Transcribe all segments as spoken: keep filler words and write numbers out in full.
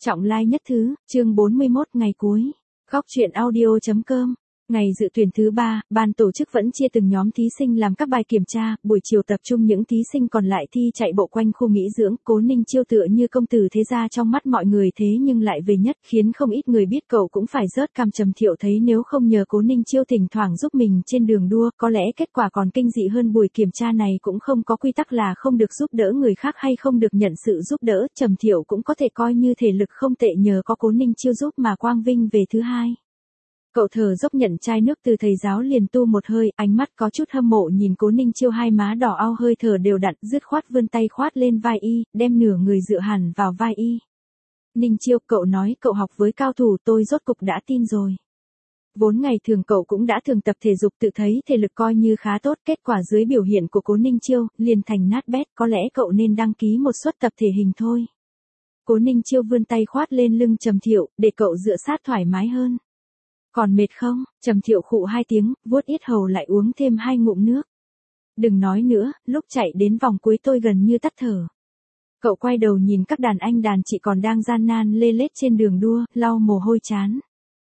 Trọng lai nhất thứ, chương bốn mươi mốt ngày cuối. Góc truyện audio.com. Ngày dự tuyển thứ ba, ban tổ chức vẫn chia từng nhóm thí sinh làm các bài kiểm tra, buổi chiều tập trung những thí sinh còn lại thi chạy bộ quanh khu nghỉ dưỡng. Cố Ninh Chiêu tựa như công tử thế gia trong mắt mọi người thế nhưng lại về nhất, khiến không ít người biết cậu cũng phải rớt cằm. Trầm Thiệu thấy nếu không nhờ Cố Ninh Chiêu thỉnh thoảng giúp mình trên đường đua, có lẽ kết quả còn kinh dị hơn. Buổi kiểm tra này cũng không có quy tắc là không được giúp đỡ người khác hay không được nhận sự giúp đỡ, Trầm Thiệu cũng có thể coi như thể lực không tệ nhờ có Cố Ninh Chiêu giúp mà quang vinh về thứ hai. Cậu thở dốc nhận chai nước từ thầy giáo liền tu một hơi, ánh mắt có chút hâm mộ nhìn Cố Ninh Chiêu, hai má đỏ ao, hơi thở đều đặn, dứt khoát vươn tay khoát lên vai y, đem nửa người dựa hẳn vào vai y. Ninh Chiêu, cậu nói cậu học với cao thủ, tôi rốt cục đã tin rồi. Vốn ngày thường cậu cũng đã thường tập thể dục, tự thấy thể lực coi như khá tốt, kết quả dưới biểu hiện của Cố Ninh Chiêu, liền thành nát bét, có lẽ cậu nên đăng ký một suất tập thể hình thôi. Cố Ninh Chiêu vươn tay khoát lên lưng Trầm Thiệu, để cậu dựa sát thoải mái hơn. Còn mệt không? Trầm Thiệu khụ hai tiếng, vuốt yết hầu lại uống thêm hai ngụm nước. Đừng nói nữa, lúc chạy đến vòng cuối tôi gần như tắt thở. Cậu quay đầu nhìn các đàn anh đàn chị còn đang gian nan lê lết trên đường đua, lau mồ hôi chán.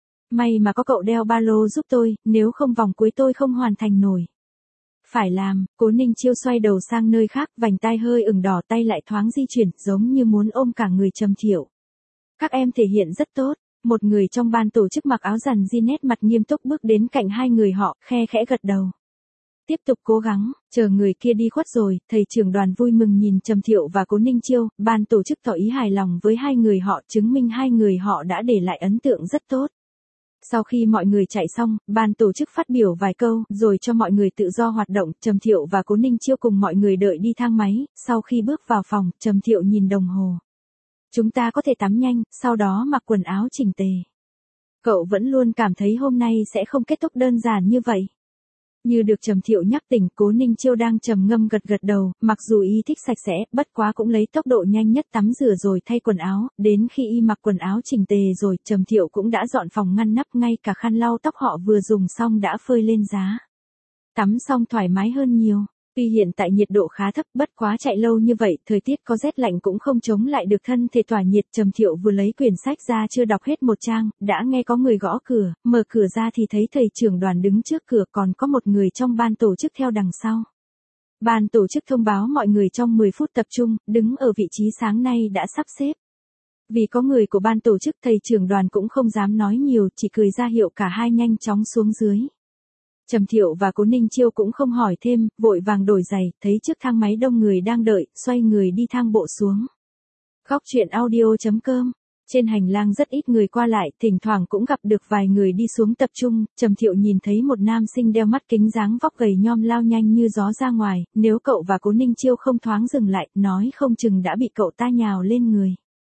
May mà có cậu đeo ba lô giúp tôi, nếu không vòng cuối tôi không hoàn thành nổi. Phải làm. Cố Ninh Chiêu xoay đầu sang nơi khác, vành tai hơi ửng đỏ, tay lại thoáng di chuyển, giống như muốn ôm cả người Trầm Thiệu. Các em thể hiện rất tốt. Một người trong ban tổ chức mặc áo rằn jean nét mặt nghiêm túc bước đến cạnh hai người họ, khe khẽ gật đầu. Tiếp tục cố gắng. Chờ người kia đi khuất rồi, thầy trưởng đoàn vui mừng nhìn Trầm Thiệu và Cố Ninh Chiêu, ban tổ chức tỏ ý hài lòng với hai người họ, chứng minh hai người họ đã để lại ấn tượng rất tốt. Sau khi mọi người chạy xong, ban tổ chức phát biểu vài câu, rồi cho mọi người tự do hoạt động. Trầm Thiệu và Cố Ninh Chiêu cùng mọi người đợi đi thang máy, sau khi bước vào phòng, Trầm Thiệu nhìn đồng hồ. Chúng ta có thể tắm nhanh, sau đó mặc quần áo chỉnh tề. Cậu vẫn luôn cảm thấy hôm nay sẽ không kết thúc đơn giản như vậy. Như được Trầm Thiệu nhắc tỉnh, Cố Ninh Chiêu đang trầm ngâm gật gật đầu, mặc dù y thích sạch sẽ, bất quá cũng lấy tốc độ nhanh nhất tắm rửa rồi thay quần áo, đến khi y mặc quần áo chỉnh tề rồi, Trầm Thiệu cũng đã dọn phòng ngăn nắp, ngay cả khăn lau tóc họ vừa dùng xong đã phơi lên giá. Tắm xong thoải mái hơn nhiều. Tuy hiện tại nhiệt độ khá thấp, bất quá chạy lâu như vậy, thời tiết có rét lạnh cũng không chống lại được thân thể tỏa nhiệt. Trầm Thiệu vừa lấy quyển sách ra chưa đọc hết một trang, đã nghe có người gõ cửa, mở cửa ra thì thấy thầy trưởng đoàn đứng trước cửa, còn có một người trong ban tổ chức theo đằng sau. Ban tổ chức thông báo mọi người trong mười phút tập trung, đứng ở vị trí sáng nay đã sắp xếp. Vì có người của ban tổ chức, thầy trưởng đoàn cũng không dám nói nhiều, chỉ cười ra hiệu cả hai nhanh chóng xuống dưới. Trầm Thiệu và Cố Ninh Chiêu cũng không hỏi thêm, vội vàng đổi giày, thấy trước thang máy đông người đang đợi, xoay người đi thang bộ xuống. Góc truyện audio.com. Trên hành lang rất ít người qua lại, thỉnh thoảng cũng gặp được vài người đi xuống tập trung. Trầm Thiệu nhìn thấy một nam sinh đeo mắt kính, dáng vóc gầy nhom lao nhanh như gió ra ngoài, nếu cậu và Cố Ninh Chiêu không thoáng dừng lại, nói không chừng đã bị cậu ta nhào lên người.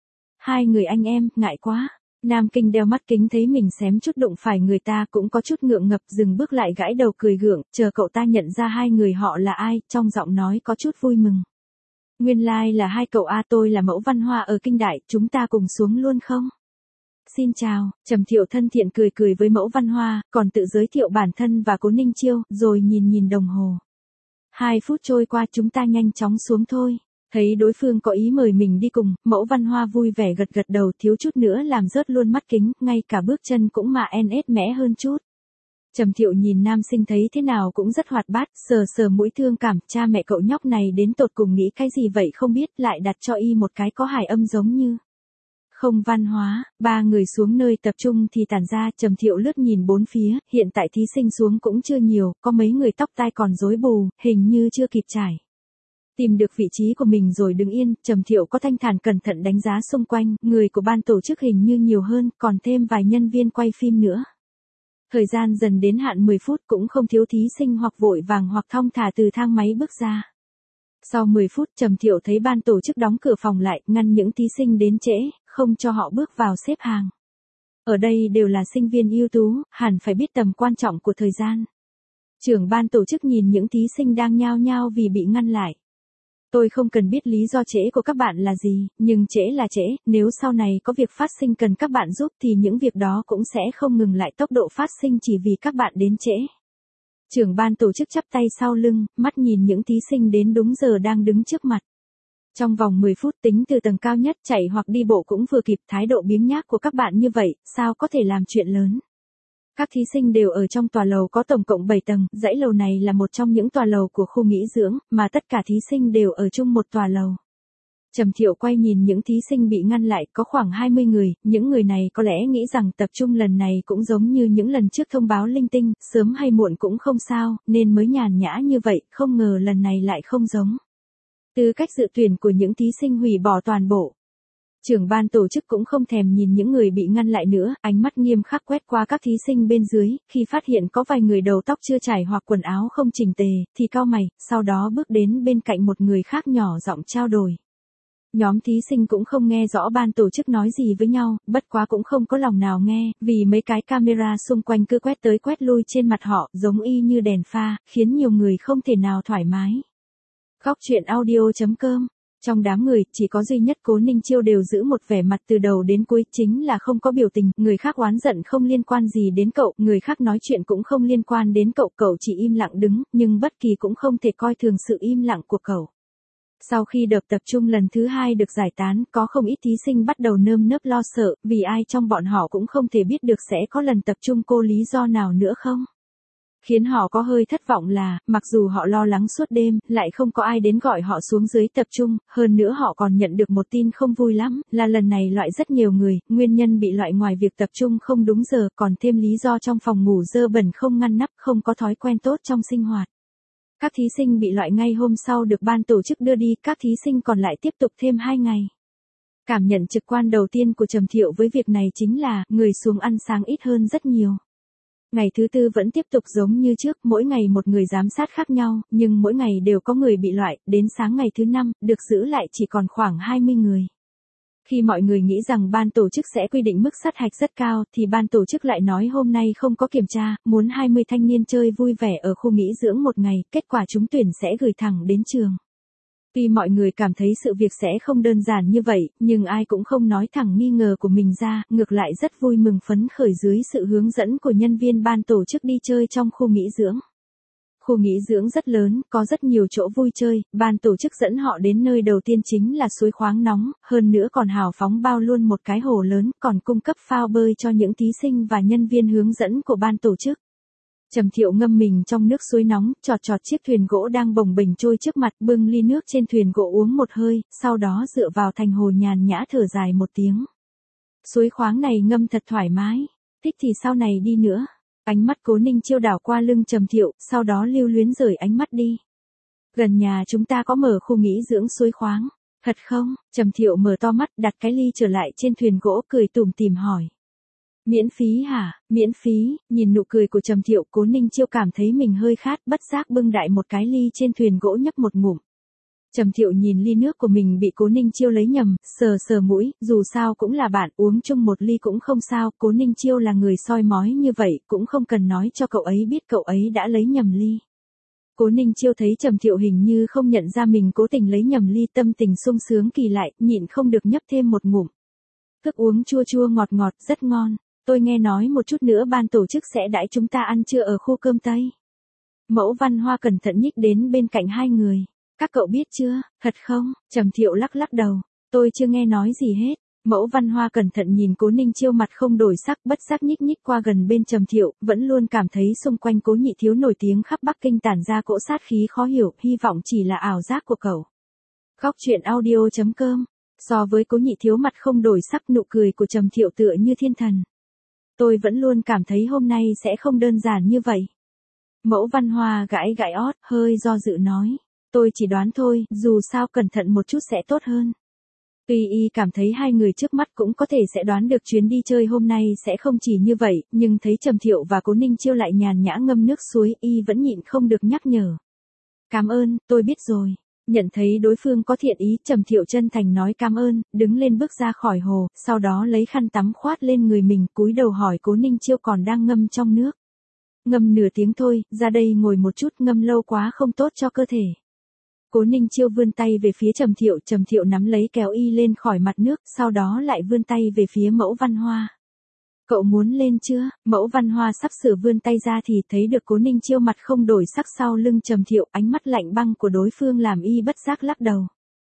Hai người anh em, ngại quá. Nam kinh đeo mắt kính thấy mình xém chút đụng phải người ta cũng có chút ngượng ngập, dừng bước lại gãi đầu cười gượng, chờ cậu ta nhận ra hai người họ là ai, trong giọng nói có chút vui mừng. Nguyên lai like là hai cậu A, tôi là Mẫu Văn Hoa ở Kinh Đại, chúng ta cùng xuống luôn không? Xin chào. Trầm Thiệu thân thiện cười cười với Mẫu Văn Hoa, còn tự giới thiệu bản thân và Cố Ninh Chiêu, rồi nhìn nhìn đồng hồ. Hai phút trôi qua, chúng ta nhanh chóng xuống thôi. Thấy đối phương có ý mời mình đi cùng, Mẫu Văn Hoa vui vẻ gật gật đầu, thiếu chút nữa làm rớt luôn mắt kính, ngay cả bước chân cũng mà en ết mẽ hơn chút. Trầm Thiệu nhìn nam sinh thấy thế nào cũng rất hoạt bát, sờ sờ mũi thương cảm, cha mẹ cậu nhóc này đến tột cùng nghĩ cái gì vậy không biết, lại đặt cho y một cái có hài âm giống như không văn hóa. Ba người xuống nơi tập trung thì tản ra, Trầm Thiệu lướt nhìn bốn phía, hiện tại thí sinh xuống cũng chưa nhiều, có mấy người tóc tai còn rối bù, hình như chưa kịp trải. Tìm được vị trí của mình rồi đứng yên, Trầm Thiệu có thanh thản cẩn thận đánh giá xung quanh, người của ban tổ chức hình như nhiều hơn, còn thêm vài nhân viên quay phim nữa. Thời gian dần đến hạn mười phút, cũng không thiếu thí sinh hoặc vội vàng hoặc thong thả từ thang máy bước ra. Sau mười phút, Trầm Thiệu thấy ban tổ chức đóng cửa phòng lại, ngăn những thí sinh đến trễ, không cho họ bước vào xếp hàng. Ở đây đều là sinh viên ưu tú, hẳn phải biết tầm quan trọng của thời gian. Trưởng ban tổ chức nhìn những thí sinh đang nhao nhao vì bị ngăn lại. Tôi không cần biết lý do trễ của các bạn là gì, nhưng trễ là trễ, nếu sau này có việc phát sinh cần các bạn giúp thì những việc đó cũng sẽ không ngừng lại tốc độ phát sinh chỉ vì các bạn đến trễ. Trưởng ban tổ chức chắp tay sau lưng, mắt nhìn những thí sinh đến đúng giờ đang đứng trước mặt. Trong vòng mười phút tính từ tầng cao nhất chạy hoặc đi bộ cũng vừa kịp, thái độ biếng nhác của các bạn như vậy, sao có thể làm chuyện lớn. Các thí sinh đều ở trong tòa lầu có tổng cộng bảy tầng, dãy lầu này là một trong những tòa lầu của khu nghỉ dưỡng, mà tất cả thí sinh đều ở chung một tòa lầu. Trầm Thiệu quay nhìn những thí sinh bị ngăn lại, có khoảng hai mươi người, những người này có lẽ nghĩ rằng tập trung lần này cũng giống như những lần trước thông báo linh tinh, sớm hay muộn cũng không sao, nên mới nhàn nhã như vậy, không ngờ lần này lại không giống. Tư cách dự tuyển của những thí sinh hủy bỏ toàn bộ. Trưởng ban tổ chức cũng không thèm nhìn những người bị ngăn lại nữa, ánh mắt nghiêm khắc quét qua các thí sinh bên dưới, khi phát hiện có vài người đầu tóc chưa chải hoặc quần áo không chỉnh tề, thì cau mày, sau đó bước đến bên cạnh một người khác nhỏ giọng trao đổi. Nhóm thí sinh cũng không nghe rõ ban tổ chức nói gì với nhau, bất quá cũng không có lòng nào nghe, vì mấy cái camera xung quanh cứ quét tới quét lui trên mặt họ, giống y như đèn pha, khiến nhiều người không thể nào thoải mái. Góc truyện audio chấm com. Trong đám người, chỉ có duy nhất Cố Ninh Chiêu đều giữ một vẻ mặt từ đầu đến cuối, chính là không có biểu tình, người khác oán giận không liên quan gì đến cậu, người khác nói chuyện cũng không liên quan đến cậu, cậu chỉ im lặng đứng, nhưng bất kỳ cũng không thể coi thường sự im lặng của cậu. Sau khi đợt tập trung lần thứ hai được giải tán, có không ít thí sinh bắt đầu nơm nớp lo sợ, vì ai trong bọn họ cũng không thể biết được sẽ có lần tập trung cô lý do nào nữa không. Khiến họ có hơi thất vọng là, mặc dù họ lo lắng suốt đêm, lại không có ai đến gọi họ xuống dưới tập trung, hơn nữa họ còn nhận được một tin không vui lắm, là lần này loại rất nhiều người, nguyên nhân bị loại ngoài việc tập trung không đúng giờ, còn thêm lý do trong phòng ngủ dơ bẩn không ngăn nắp, không có thói quen tốt trong sinh hoạt. Các thí sinh bị loại ngay hôm sau được ban tổ chức đưa đi, các thí sinh còn lại tiếp tục thêm hai ngày. Cảm nhận trực quan đầu tiên của Trầm Thiệu với việc này chính là, người xuống ăn sáng ít hơn rất nhiều. Ngày thứ tư vẫn tiếp tục giống như trước, mỗi ngày một người giám sát khác nhau, nhưng mỗi ngày đều có người bị loại, đến sáng ngày thứ năm, được giữ lại chỉ còn khoảng hai mươi người. Khi mọi người nghĩ rằng ban tổ chức sẽ quy định mức sát hạch rất cao, thì ban tổ chức lại nói hôm nay không có kiểm tra, muốn hai mươi thanh niên chơi vui vẻ ở khu nghỉ dưỡng một ngày, kết quả trúng tuyển sẽ gửi thẳng đến trường. Tuy mọi người cảm thấy sự việc sẽ không đơn giản như vậy, nhưng ai cũng không nói thẳng nghi ngờ của mình ra, ngược lại rất vui mừng phấn khởi dưới sự hướng dẫn của nhân viên ban tổ chức đi chơi trong khu nghỉ dưỡng. Khu nghỉ dưỡng rất lớn, có rất nhiều chỗ vui chơi, ban tổ chức dẫn họ đến nơi đầu tiên chính là suối khoáng nóng, hơn nữa còn hào phóng bao luôn một cái hồ lớn, còn cung cấp phao bơi cho những thí sinh và nhân viên hướng dẫn của ban tổ chức. Trầm Thiệu ngâm mình trong nước suối nóng, chọt chọt chiếc thuyền gỗ đang bồng bềnh trôi trước mặt, bưng ly nước trên thuyền gỗ uống một hơi, sau đó dựa vào thành hồ nhàn nhã thở dài một tiếng. Suối khoáng này ngâm thật thoải mái, thích thì sau này đi nữa. Ánh mắt Cố Ninh Chiêu đảo qua lưng Trầm Thiệu, sau đó lưu luyến rời ánh mắt đi. Gần nhà chúng ta có mở khu nghỉ dưỡng suối khoáng, thật không? Trầm Thiệu mở to mắt, đặt cái ly trở lại trên thuyền gỗ, cười tủm tỉm hỏi. Miễn phí hả? Miễn phí? Nhìn nụ cười của Trầm Thiệu, Cố Ninh Chiêu cảm thấy mình hơi khát, bất giác bưng đại một cái ly trên thuyền gỗ nhấp một ngụm. Trầm Thiệu nhìn ly nước của mình bị Cố Ninh Chiêu lấy nhầm, sờ sờ mũi, dù sao cũng là bạn, uống chung một ly cũng không sao, Cố Ninh Chiêu là người soi mói như vậy, cũng không cần nói cho cậu ấy biết cậu ấy đã lấy nhầm ly. Cố Ninh Chiêu thấy Trầm Thiệu hình như không nhận ra mình cố tình lấy nhầm ly, tâm tình sung sướng kỳ lại, nhịn không được nhấp thêm một ngụm. Thức uống chua chua ngọt ngọt, rất ngon. Tôi nghe nói một chút nữa ban tổ chức sẽ đãi chúng ta ăn trưa ở khu cơm Tây. Mẫu Văn Hoa cẩn thận nhích đến bên cạnh hai người. Các cậu biết chưa, thật không? Trầm Thiệu lắc lắc đầu. Tôi chưa nghe nói gì hết. Mẫu Văn Hoa cẩn thận nhìn Cố Ninh Chiêu, mặt không đổi sắc, bất giác nhích nhích qua gần bên Trầm Thiệu, vẫn luôn cảm thấy xung quanh Cố Nhị Thiếu nổi tiếng khắp Bắc Kinh tản ra cỗ sát khí khó hiểu, hy vọng chỉ là ảo giác của cậu. Góc truyện audio chấm com. So với Cố Nhị Thiếu mặt không đổi sắc, nụ cười của Trầm Thiệu tựa như thiên thần. Tôi vẫn luôn cảm thấy hôm nay sẽ không đơn giản như vậy. Mẫu Văn Hoa gãi gãi ót, hơi do dự nói. Tôi chỉ đoán thôi, dù sao cẩn thận một chút sẽ tốt hơn. Tuy y cảm thấy hai người trước mắt cũng có thể sẽ đoán được chuyến đi chơi hôm nay sẽ không chỉ như vậy, nhưng thấy Trầm Thiệu và Cố Ninh Chiêu lại nhàn nhã ngâm nước suối, y vẫn nhịn không được nhắc nhở. Cảm ơn, tôi biết rồi. Nhận thấy đối phương có thiện ý, Trầm Thiệu chân thành nói cảm ơn, đứng lên bước ra khỏi hồ, sau đó lấy khăn tắm khoát lên người mình, cúi đầu hỏi Cố Ninh Chiêu còn đang ngâm trong nước. Ngâm nửa tiếng thôi, ra đây ngồi một chút, ngâm lâu quá không tốt cho cơ thể. Cố Ninh Chiêu vươn tay về phía Trầm Thiệu, Trầm Thiệu nắm lấy kéo y lên khỏi mặt nước, sau đó lại vươn tay về phía Mẫu Văn Hoa. Cậu muốn lên chưa? Mẫu Văn Hoa sắp sửa vươn tay ra thì thấy được Cố Ninh Chiêu mặt không đổi sắc sau lưng Trầm Thiệu, ánh mắt lạnh băng của đối phương làm y bất giác lắc đầu.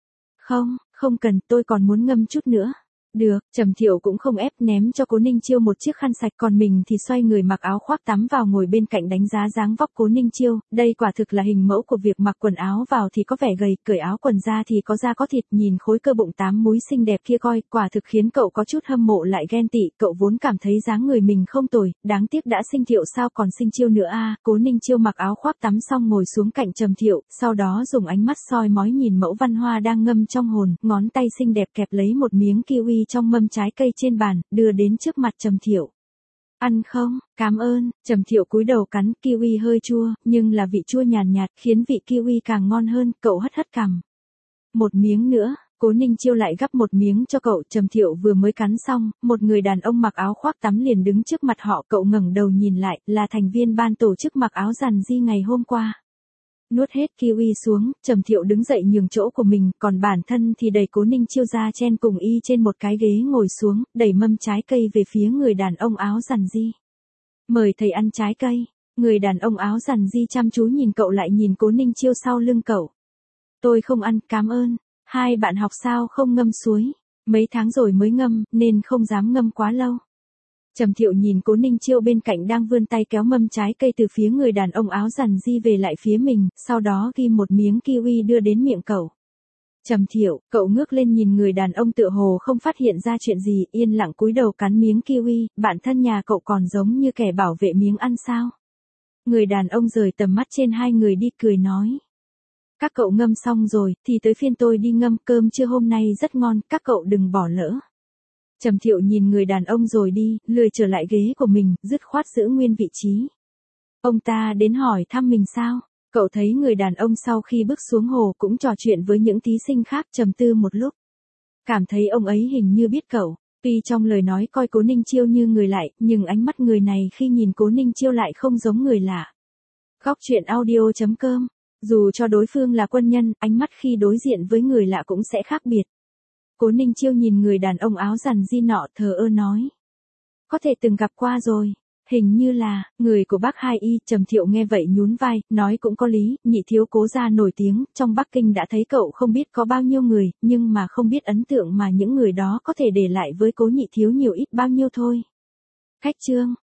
Không, không cần, tôi còn muốn ngâm chút nữa. Được, Trầm Thiệu cũng không ép, ném cho Cố Ninh Chiêu một chiếc khăn sạch, còn mình thì xoay người mặc áo khoác tắm vào ngồi bên cạnh đánh giá dáng vóc Cố Ninh Chiêu, đây quả thực là hình mẫu của việc mặc quần áo vào thì có vẻ gầy, cởi áo quần ra thì có da có thịt, nhìn khối cơ bụng tám múi xinh đẹp kia coi, quả thực khiến cậu có chút hâm mộ lại ghen tị, cậu vốn cảm thấy dáng người mình không tồi, đáng tiếc đã sinh Thiệu sao còn sinh Chiêu nữa a. Cố Ninh Chiêu mặc áo khoác tắm xong ngồi xuống cạnh Trầm Thiệu, sau đó dùng ánh mắt soi mói nhìn mẫu Văn Hoa đang ngâm trong hồn, ngón tay xinh đẹp kẹp lấy một miếng kiwi trong mâm trái cây trên bàn, đưa đến trước mặt Trầm Thiệu. Ăn không? Cảm ơn. Trầm Thiệu cúi đầu cắn, kiwi hơi chua, nhưng là vị chua nhàn nhạt, khiến vị kiwi càng ngon hơn, cậu hất hất cằm. Một miếng nữa. Cố Ninh Chiêu lại gắp một miếng cho cậu. Trầm Thiệu vừa mới cắn xong, một người đàn ông mặc áo khoác tắm liền đứng trước mặt họ, cậu ngẩng đầu nhìn lại, là thành viên ban tổ chức mặc áo rằn di ngày hôm qua. Nuốt hết kiwi xuống, Trầm Thiệu đứng dậy nhường chỗ của mình, còn bản thân thì đẩy Cố Ninh Chiêu ra chen cùng y trên một cái ghế ngồi xuống, đẩy mâm trái cây về phía người đàn ông áo rằn di. Mời thầy ăn trái cây. Người đàn ông áo rằn di chăm chú nhìn cậu lại nhìn Cố Ninh Chiêu sau lưng cậu. Tôi không ăn, cảm ơn. Hai bạn học sao không ngâm suối? Mấy tháng rồi mới ngâm, nên không dám ngâm quá lâu. Trầm Thiệu nhìn Cố Ninh Chiêu bên cạnh đang vươn tay kéo mâm trái cây từ phía người đàn ông áo rằn di về lại phía mình, sau đó ghi một miếng kiwi đưa đến miệng cậu. Trầm Thiệu, cậu ngước lên nhìn người đàn ông tựa hồ không phát hiện ra chuyện gì, yên lặng cúi đầu cắn miếng kiwi, bản thân nhà cậu còn giống như kẻ bảo vệ miếng ăn sao? Người đàn ông rời tầm mắt trên hai người đi cười nói. Các cậu ngâm xong rồi, thì tới phiên tôi đi ngâm, cơm trưa hôm nay rất ngon, các cậu đừng bỏ lỡ. Trầm Thiệu nhìn người đàn ông rồi đi, lười trở lại ghế của mình, dứt khoát giữ nguyên vị trí. Ông ta đến hỏi thăm mình sao? Cậu thấy người đàn ông sau khi bước xuống hồ cũng trò chuyện với những thí sinh khác, trầm tư một lúc. Cảm thấy ông ấy hình như biết cậu, tuy trong lời nói coi Cố Ninh Chiêu như người lại, nhưng ánh mắt người này khi nhìn Cố Ninh Chiêu lại không giống người lạ. Góc truyện audio chấm com. Dù cho đối phương là quân nhân, ánh mắt khi đối diện với người lạ cũng sẽ khác biệt. Cố Ninh Chiêu nhìn người đàn ông áo rằn di nọ thờ ơ nói. Có thể từng gặp qua rồi. Hình như là, người của bác Hai Y. Trầm Thiệu nghe vậy nhún vai, nói cũng có lý, nhị thiếu Cố gia nổi tiếng, trong Bắc Kinh đã thấy cậu không biết có bao nhiêu người, nhưng mà không biết ấn tượng mà những người đó có thể để lại với Cố nhị thiếu nhiều ít bao nhiêu thôi. Khách chương.